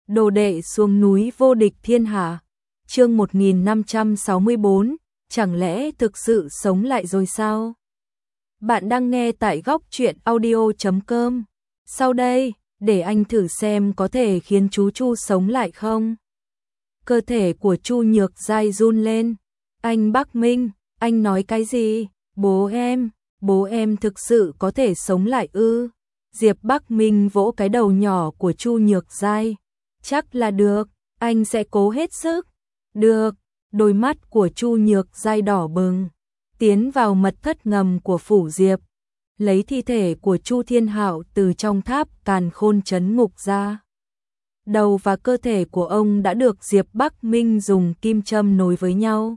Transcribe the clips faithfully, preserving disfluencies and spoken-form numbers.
Đồ đệ xuống núi vô địch thiên hạ. Chương một nghìn năm trăm sáu mươi bốn, chẳng lẽ thực sự sống lại rồi sao? Bạn đang nghe tại góc truyện audio chấm com. Sau đây, để anh thử xem có thể khiến chú Chu sống lại không? Cơ thể của Chu Nhược Giai run lên. Anh Bắc Minh, anh nói cái gì? Bố em, bố em thực sự có thể sống lại ư? Diệp Bắc Minh vỗ cái đầu nhỏ của Chu Nhược Giai. Chắc là được, anh sẽ cố hết sức. Được, đôi mắt của Chu Nhược Giai đỏ bừng, tiến vào mật thất ngầm của phủ Diệp, lấy thi thể của Chu Thiên Hạo từ trong tháp Càn Khôn trấn ngục ra. Đầu và cơ thể của ông đã được Diệp Bắc Minh dùng kim châm nối với nhau.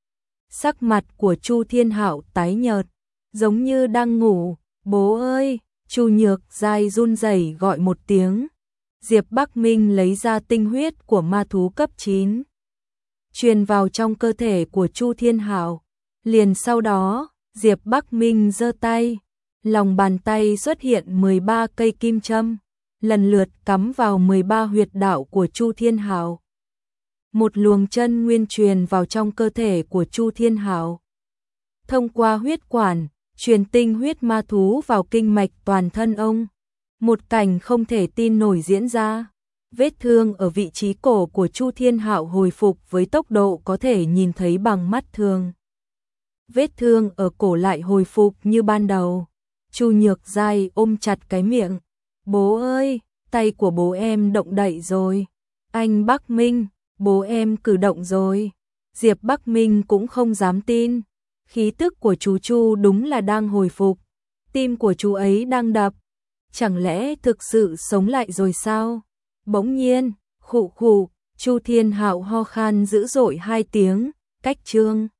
Sắc mặt của Chu Thiên Hạo tái nhợt, giống như đang ngủ. Bố ơi! Chu Nhược Giai run rẩy gọi một tiếng. Diệp Bắc Minh lấy ra tinh huyết của ma thú cấp chín, truyền vào trong cơ thể của Chu Thiên Hạo. Liền sau đó, Diệp Bắc Minh giơ tay, lòng bàn tay xuất hiện mười ba cây kim châm, lần lượt cắm vào mười ba huyệt đạo của Chu Thiên Hạo. Một luồng chân nguyên truyền vào trong cơ thể của Chu Thiên Hạo. Thông qua huyết quản, truyền tinh huyết ma thú vào kinh mạch toàn thân ông. Một cảnh không thể tin nổi diễn ra. Vết thương ở vị trí cổ của Chu Thiên Hạo hồi phục với tốc độ có thể nhìn thấy bằng mắt thường. Vết thương ở cổ lại hồi phục như ban đầu. Chu Nhược Giai ôm chặt cái miệng. Bố ơi, tay của bố em động đậy rồi. Anh Bắc Minh, bố em cử động rồi. Diệp Bắc Minh cũng không dám tin. Khí tức của chú Chu đúng là đang hồi phục. Tim của chú ấy đang đập. Chẳng lẽ thực sự sống lại rồi sao? Bỗng nhiên, khụ khụ, Chu Thiên Hạo ho khan dữ dội hai tiếng, cách chương.